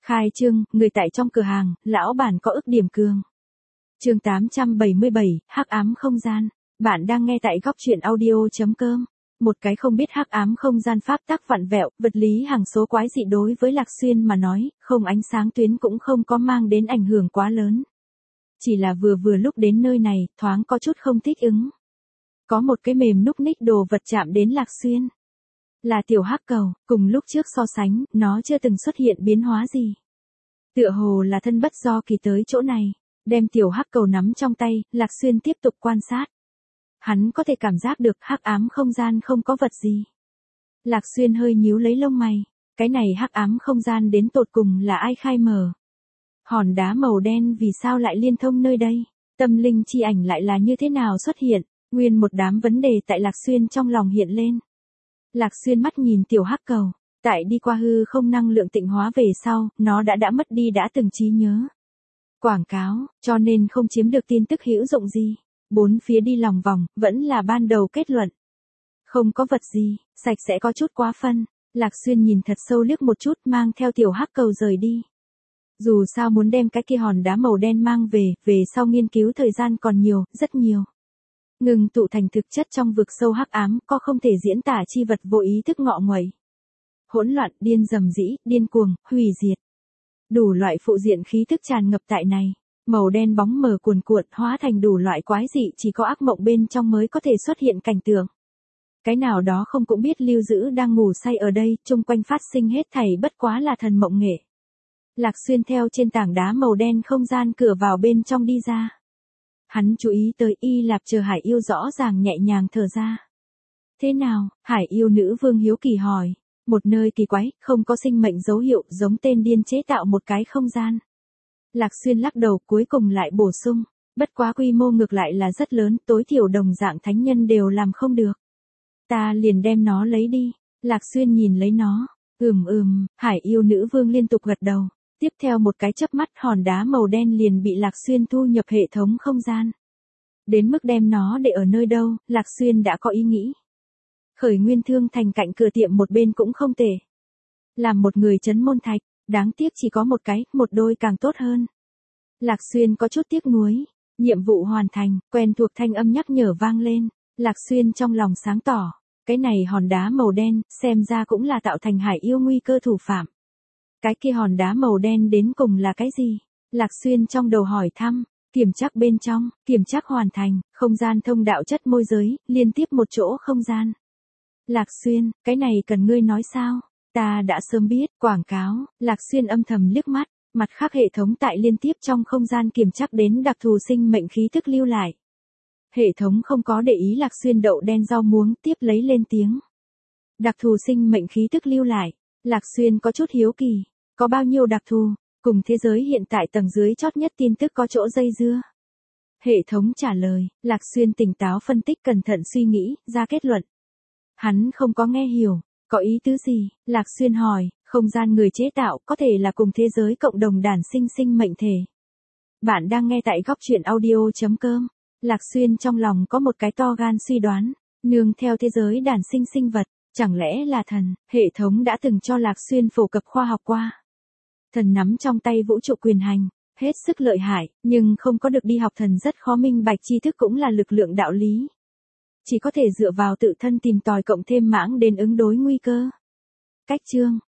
Khai trương, người tại trong cửa hàng, lão bản có ức điểm cường. Chương 877, hắc ám không gian. Bạn đang nghe tại góc truyện audio.com. Một cái không biết hắc ám không gian pháp tắc vặn vẹo, vật lý hằng số quái dị đối với Lạc Xuyên mà nói, không ánh sáng tuyến cũng không có mang đến ảnh hưởng quá lớn. Chỉ là vừa lúc đến nơi này, thoáng có chút không thích ứng. Có một cái mềm núc ních đồ vật chạm đến Lạc Xuyên. Là tiểu hắc cầu, cùng lúc trước so sánh, nó chưa từng xuất hiện biến hóa gì. Tựa hồ là thân bất do kỳ tới chỗ này, đem tiểu hắc cầu nắm trong tay, Lạc Xuyên tiếp tục quan sát. Hắn có thể cảm giác được hắc ám không gian không có vật gì. Lạc Xuyên hơi nhíu lấy lông mày, cái này hắc ám không gian đến tột cùng là ai khai mở? Hòn đá màu đen vì sao lại liên thông nơi đây? Tâm linh chi ảnh lại là như thế nào xuất hiện? Nguyên một đám vấn đề tại Lạc Xuyên trong lòng hiện lên. Lạc Xuyên mắt nhìn tiểu hắc cầu, tại đi qua hư không năng lượng tịnh hóa về sau, nó đã mất đi đã từng trí nhớ. Quảng cáo, cho nên không chiếm được tin tức hữu dụng gì. Bốn phía đi lòng vòng, vẫn là ban đầu kết luận. Không có vật gì, sạch sẽ có chút quá phân. Lạc Xuyên nhìn thật sâu liếc một chút mang theo tiểu hắc cầu rời đi. Dù sao muốn đem cái kia hòn đá màu đen mang về sau nghiên cứu thời gian còn nhiều, rất nhiều. Ngừng tụ thành thực chất trong vực sâu hắc ám, có không thể diễn tả chi vật vô ý thức ngọ nguậy. Hỗn loạn, điên rầm rĩ, điên cuồng, hủy diệt. Đủ loại phụ diện khí thức tràn ngập tại này. Màu đen bóng mờ cuồn cuộn hóa thành đủ loại quái dị chỉ có ác mộng bên trong mới có thể xuất hiện cảnh tượng. Cái nào đó không cũng biết lưu giữ đang ngủ say ở đây, chung quanh phát sinh hết thảy bất quá là thần mộng nghệ. Lạc Xuyên theo trên tảng đá màu đen không gian cửa vào bên trong đi ra. Hắn chú ý tới Y Lạp chờ Hải yêu rõ ràng nhẹ nhàng thở ra. Thế nào? Hải yêu nữ vương hiếu kỳ hỏi. Một nơi kỳ quái, không có sinh mệnh dấu hiệu, giống tên điên chế tạo một cái không gian. Lạc Xuyên lắc đầu cuối cùng lại bổ sung. Bất quá quy mô ngược lại là rất lớn, tối thiểu đồng dạng thánh nhân đều làm không được. Ta liền đem nó lấy đi. Lạc Xuyên nhìn lấy nó. Hải yêu nữ vương liên tục gật đầu. Tiếp theo một cái chớp mắt hòn đá màu đen liền bị Lạc Xuyên thu nhập hệ thống không gian. Đến mức đem nó để ở nơi đâu, Lạc Xuyên đã có ý nghĩ. Khởi Nguyên Thương Thành cạnh cửa tiệm một bên cũng không tệ. Làm một người trấn môn thạch, đáng tiếc chỉ có một cái, một đôi càng tốt hơn. Lạc Xuyên có chút tiếc nuối. Nhiệm vụ hoàn thành, quen thuộc thanh âm nhắc nhở vang lên. Lạc Xuyên trong lòng sáng tỏ. Cái này hòn đá màu đen, xem ra cũng là tạo thành hải yêu nguy cơ thủ phạm. Cái kia hòn đá màu đen đến cùng là cái gì? Lạc Xuyên trong đầu hỏi thăm, kiểm tra bên trong, kiểm tra hoàn thành, không gian thông đạo chất môi giới, liên tiếp một chỗ không gian. Lạc Xuyên, cái này cần ngươi nói sao? Ta đã sớm biết, quảng cáo, Lạc Xuyên âm thầm liếc mắt, mặt khác hệ thống tại liên tiếp trong không gian kiểm tra đến đặc thù sinh mệnh khí thức lưu lại. Hệ thống không có để ý Lạc Xuyên đậu đen rau muống tiếp lấy lên tiếng. Đặc thù sinh mệnh khí thức lưu lại, Lạc Xuyên có chút hiếu kỳ. Có bao nhiêu đặc thù, cùng thế giới hiện tại tầng dưới chót nhất tin tức có chỗ dây dưa. Hệ thống trả lời, Lạc Xuyên tỉnh táo phân tích cẩn thận suy nghĩ, ra kết luận. Hắn không có nghe hiểu, có ý tứ gì, Lạc Xuyên hỏi, không gian người chế tạo có thể là cùng thế giới cộng đồng đản sinh sinh mệnh thể. Bạn đang nghe tại góc truyện audio.com, Lạc Xuyên trong lòng có một cái to gan suy đoán, nương theo thế giới đản sinh sinh vật, chẳng lẽ là thần, hệ thống đã từng cho Lạc Xuyên phổ cập khoa học qua. Thần nắm trong tay vũ trụ quyền hành, hết sức lợi hại, nhưng không có được đi học thần rất khó minh bạch tri thức cũng là lực lượng đạo lý. Chỉ có thể dựa vào tự thân tìm tòi cộng thêm mãng đến ứng đối nguy cơ. Cách chương,